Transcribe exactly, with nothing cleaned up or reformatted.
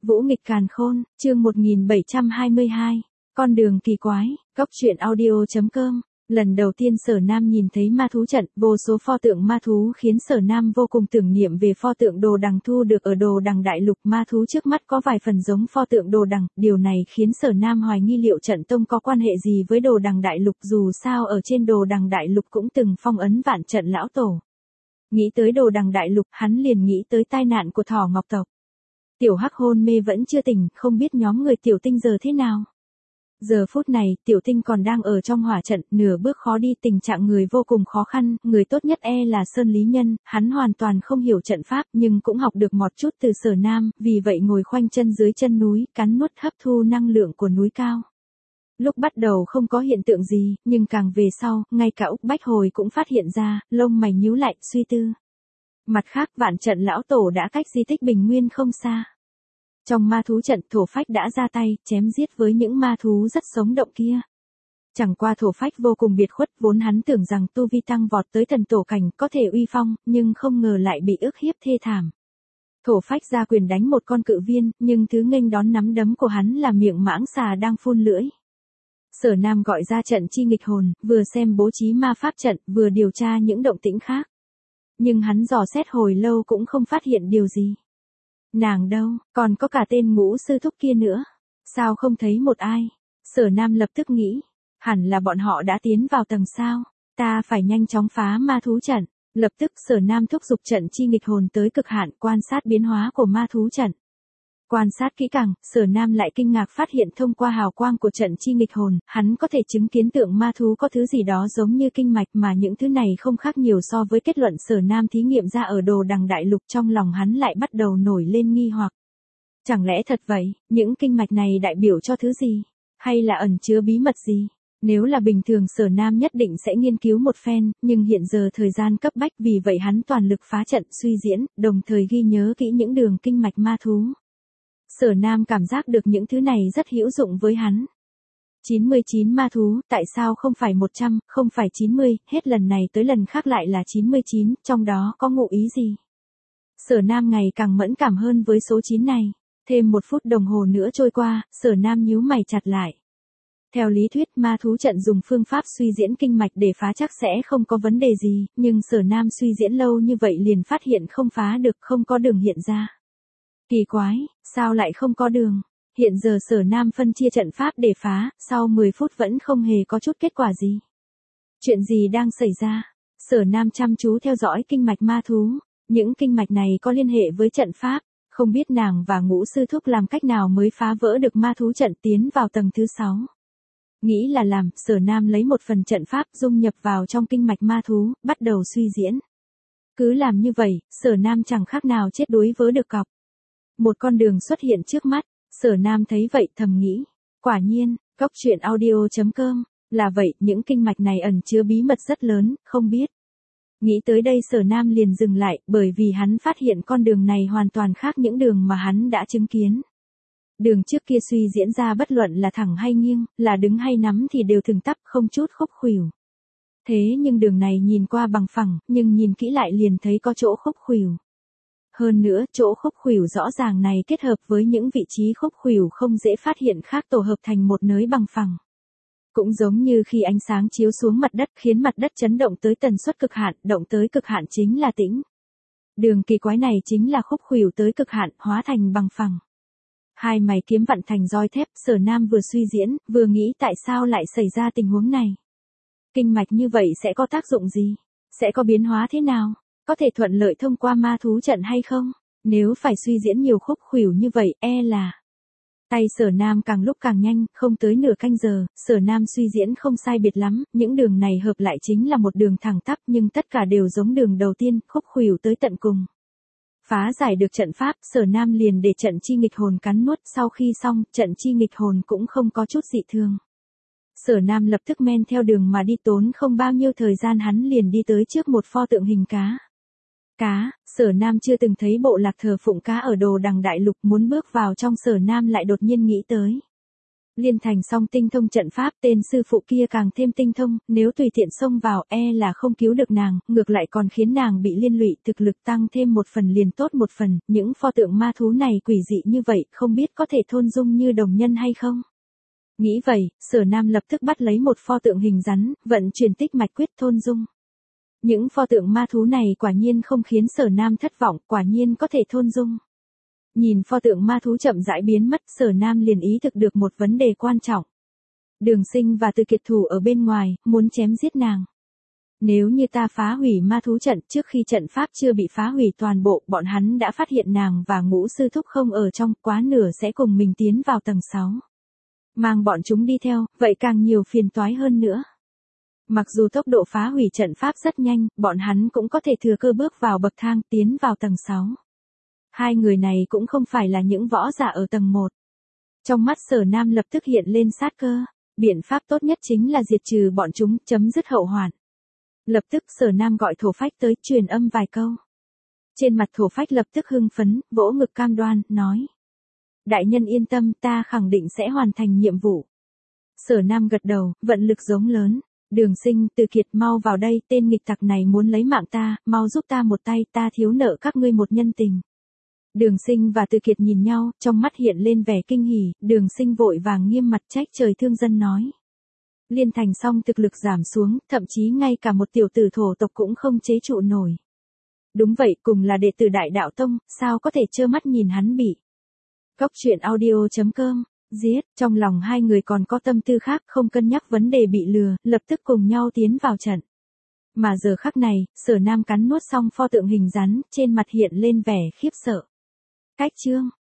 Vũ nghịch càn khôn, chương một nghìn bảy trăm hai mươi hai, con đường kỳ quái, góc truyện audio.com. Lần đầu tiên Sở Nam nhìn thấy ma thú trận, vô số pho tượng ma thú khiến Sở Nam vô cùng tưởng niệm về pho tượng đồ đằng thu được ở đồ đằng đại lục. Ma thú trước mắt có vài phần giống pho tượng đồ đằng, điều này khiến Sở Nam hoài nghi liệu trận tông có quan hệ gì với đồ đằng đại lục, dù sao ở trên đồ đằng đại lục cũng từng phong ấn vạn trận lão tổ. Nghĩ tới đồ đằng đại lục, hắn liền nghĩ tới tai nạn của Thỏ Ngọc tộc. Tiểu Hắc hôn mê vẫn chưa tỉnh, không biết nhóm người Tiểu Tinh giờ thế nào. Giờ phút này, Tiểu Tinh còn đang ở trong hỏa trận, nửa bước khó đi, tình trạng người vô cùng khó khăn, người tốt nhất e là Sơn Lý Nhân, hắn hoàn toàn không hiểu trận pháp nhưng cũng học được một chút từ Sở Nam, vì vậy ngồi khoanh chân dưới chân núi, cắn nuốt hấp thu năng lượng của núi cao. Lúc bắt đầu không có hiện tượng gì, nhưng càng về sau, ngay cả Úc Bách Hồi cũng phát hiện ra, lông mày nhíu lại, suy tư. Mặt khác, vạn trận lão tổ đã cách di tích Bình Nguyên không xa. Trong ma thú trận, Thổ Phách đã ra tay, chém giết với những ma thú rất sống động kia. Chẳng qua Thổ Phách vô cùng biệt khuất, vốn hắn tưởng rằng tu vi tăng vọt tới thần tổ cảnh có thể uy phong, nhưng không ngờ lại bị ức hiếp thê thảm. Thổ Phách ra quyền đánh một con cự viên, nhưng thứ nghênh đón nắm đấm của hắn là miệng mãng xà đang phun lưỡi. Sở Nam gọi ra trận chi nghịch hồn, vừa xem bố trí ma pháp trận, vừa điều tra những động tĩnh khác. Nhưng hắn dò xét hồi lâu cũng không phát hiện điều gì. Nàng đâu, còn có cả tên Ngũ sư thúc kia nữa. Sao không thấy một ai? Sở Nam lập tức nghĩ. Hẳn là bọn họ đã tiến vào tầng sao. Ta phải nhanh chóng phá ma thú trận. Lập tức Sở Nam thúc giục trận chi nghịch hồn tới cực hạn, quan sát biến hóa của ma thú trận. Quan sát kỹ càng, Sở Nam lại kinh ngạc phát hiện thông qua hào quang của trận chi nghịch hồn, hắn có thể chứng kiến tượng ma thú có thứ gì đó giống như kinh mạch, mà những thứ này không khác nhiều so với kết luận Sở Nam thí nghiệm ra ở đồ đằng đại lục. Trong lòng hắn lại bắt đầu nổi lên nghi hoặc. Chẳng lẽ thật vậy, những kinh mạch này đại biểu cho thứ gì? Hay là ẩn chứa bí mật gì? Nếu là bình thường Sở Nam nhất định sẽ nghiên cứu một phen, nhưng hiện giờ thời gian cấp bách, vì vậy hắn toàn lực phá trận suy diễn, đồng thời ghi nhớ kỹ những đường kinh mạch ma thú. Sở Nam cảm giác được những thứ này rất hữu dụng với hắn. chín mươi chín ma thú, tại sao không phải một trăm, không phải chín mươi, hết lần này tới lần khác lại là chín mươi chín, trong đó có ngụ ý gì? Sở Nam ngày càng mẫn cảm hơn với số chín này. Thêm một phút đồng hồ nữa trôi qua, Sở Nam nhíu mày chặt lại. Theo lý thuyết, ma thú trận dùng phương pháp suy diễn kinh mạch để phá chắc sẽ không có vấn đề gì, nhưng Sở Nam suy diễn lâu như vậy liền phát hiện không phá được, không có đường hiện ra. Kỳ quái, sao lại không có đường? Hiện giờ Sở Nam phân chia trận pháp để phá, sau mười phút vẫn không hề có chút kết quả gì. Chuyện gì đang xảy ra? Sở Nam chăm chú theo dõi kinh mạch ma thú. Những kinh mạch này có liên hệ với trận pháp. Không biết nàng và Ngũ sư thúc làm cách nào mới phá vỡ được ma thú trận tiến vào tầng thứ sáu. Nghĩ là làm, Sở Nam lấy một phần trận pháp dung nhập vào trong kinh mạch ma thú, bắt đầu suy diễn. Cứ làm như vậy, Sở Nam chẳng khác nào chết đuối vớ được cọc. Một con đường xuất hiện trước mắt, Sở Nam thấy vậy thầm nghĩ. Quả nhiên, góc truyện audio.com, là vậy, những kinh mạch này ẩn chứa bí mật rất lớn, không biết. Nghĩ tới đây Sở Nam liền dừng lại, bởi vì hắn phát hiện con đường này hoàn toàn khác những đường mà hắn đã chứng kiến. Đường trước kia suy diễn ra bất luận là thẳng hay nghiêng, là đứng hay nắm thì đều thừng tắp, không chút khúc khuỷu. Thế nhưng đường này nhìn qua bằng phẳng, nhưng nhìn kỹ lại liền thấy có chỗ khúc khuỷu. Hơn nữa, chỗ khúc khuỷu rõ ràng này kết hợp với những vị trí khúc khuỷu không dễ phát hiện khác tổ hợp thành một nới bằng phẳng. Cũng giống như khi ánh sáng chiếu xuống mặt đất khiến mặt đất chấn động tới tần suất cực hạn, động tới cực hạn chính là tĩnh. Đường kỳ quái này chính là khúc khuỷu tới cực hạn, hóa thành bằng phẳng. Hai mày kiếm vặn thành roi thép, Sở Nam vừa suy diễn, vừa nghĩ tại sao lại xảy ra tình huống này. Kinh mạch như vậy sẽ có tác dụng gì? Sẽ có biến hóa thế nào? Có thể thuận lợi thông qua ma thú trận hay không? Nếu phải suy diễn nhiều khúc khuỷu như vậy, e là... Tay Sở Nam càng lúc càng nhanh, không tới nửa canh giờ, Sở Nam suy diễn không sai biệt lắm, những đường này hợp lại chính là một đường thẳng tắp nhưng tất cả đều giống đường đầu tiên, khúc khuỷu tới tận cùng. Phá giải được trận pháp, Sở Nam liền để trận chi nghịch hồn cắn nuốt, sau khi xong, trận chi nghịch hồn cũng không có chút dị thường. Sở Nam lập tức men theo đường mà đi, tốn không bao nhiêu thời gian hắn liền đi tới trước một pho tượng hình cá. Cá, Sở Nam chưa từng thấy bộ lạc thờ phụng cá ở đồ đằng đại lục, muốn bước vào trong Sở Nam lại đột nhiên nghĩ tới. Liên Thành song tinh thông trận pháp, tên sư phụ kia càng thêm tinh thông, nếu tùy tiện xông vào e là không cứu được nàng, ngược lại còn khiến nàng bị liên lụy, thực lực tăng thêm một phần liền tốt một phần, những pho tượng ma thú này quỷ dị như vậy, không biết có thể thôn dung như đồng nhân hay không? Nghĩ vậy, Sở Nam lập tức bắt lấy một pho tượng hình rắn, vận chuyển tích mạch quyết thôn dung. Những pho tượng ma thú này quả nhiên không khiến Sở Nam thất vọng, quả nhiên có thể thôn dung. Nhìn pho tượng ma thú chậm rãi biến mất, Sở Nam liền ý thức được một vấn đề quan trọng. Đường Sinh và Từ Kiệt thủ ở bên ngoài, muốn chém giết nàng. Nếu như ta phá hủy ma thú trận trước khi trận pháp chưa bị phá hủy toàn bộ, bọn hắn đã phát hiện nàng và Ngũ sư thúc không ở trong, quá nửa sẽ cùng mình tiến vào tầng sáu. Mang bọn chúng đi theo, vậy càng nhiều phiền toái hơn nữa. Mặc dù tốc độ phá hủy trận pháp rất nhanh, bọn hắn cũng có thể thừa cơ bước vào bậc thang tiến vào tầng sáu. Hai người này cũng không phải là những võ giả ở tầng một. Trong mắt Sở Nam lập tức hiện lên sát cơ, biện pháp tốt nhất chính là diệt trừ bọn chúng, chấm dứt hậu hoạn. Lập tức Sở Nam gọi Thổ Phách tới truyền âm vài câu. Trên mặt Thổ Phách lập tức hưng phấn, vỗ ngực cam đoan, nói. Đại nhân yên tâm, ta khẳng định sẽ hoàn thành nhiệm vụ. Sở Nam gật đầu, vận lực giống lớn. Đường Sinh, Từ Kiệt mau vào đây, tên nghịch tặc này muốn lấy mạng ta, mau giúp ta một tay, ta thiếu nợ các ngươi một nhân tình. Đường Sinh và Từ Kiệt nhìn nhau, trong mắt hiện lên vẻ kinh hỉ, Đường Sinh vội vàng nghiêm mặt trách trời thương dân nói. Liên Thành song thực lực giảm xuống, thậm chí ngay cả một tiểu tử thổ tộc cũng không chế trụ nổi. Đúng vậy, cùng là đệ tử Đại Đạo Tông, sao có thể trơ mắt nhìn hắn bị. Cốc truyện audio chấm com, giết, trong lòng hai người còn có tâm tư khác, không cân nhắc vấn đề bị lừa, lập tức cùng nhau tiến vào trận. Mà giờ khắc này, Sở Nam cắn nuốt xong pho tượng hình rắn, trên mặt hiện lên vẻ khiếp sợ. Cách chương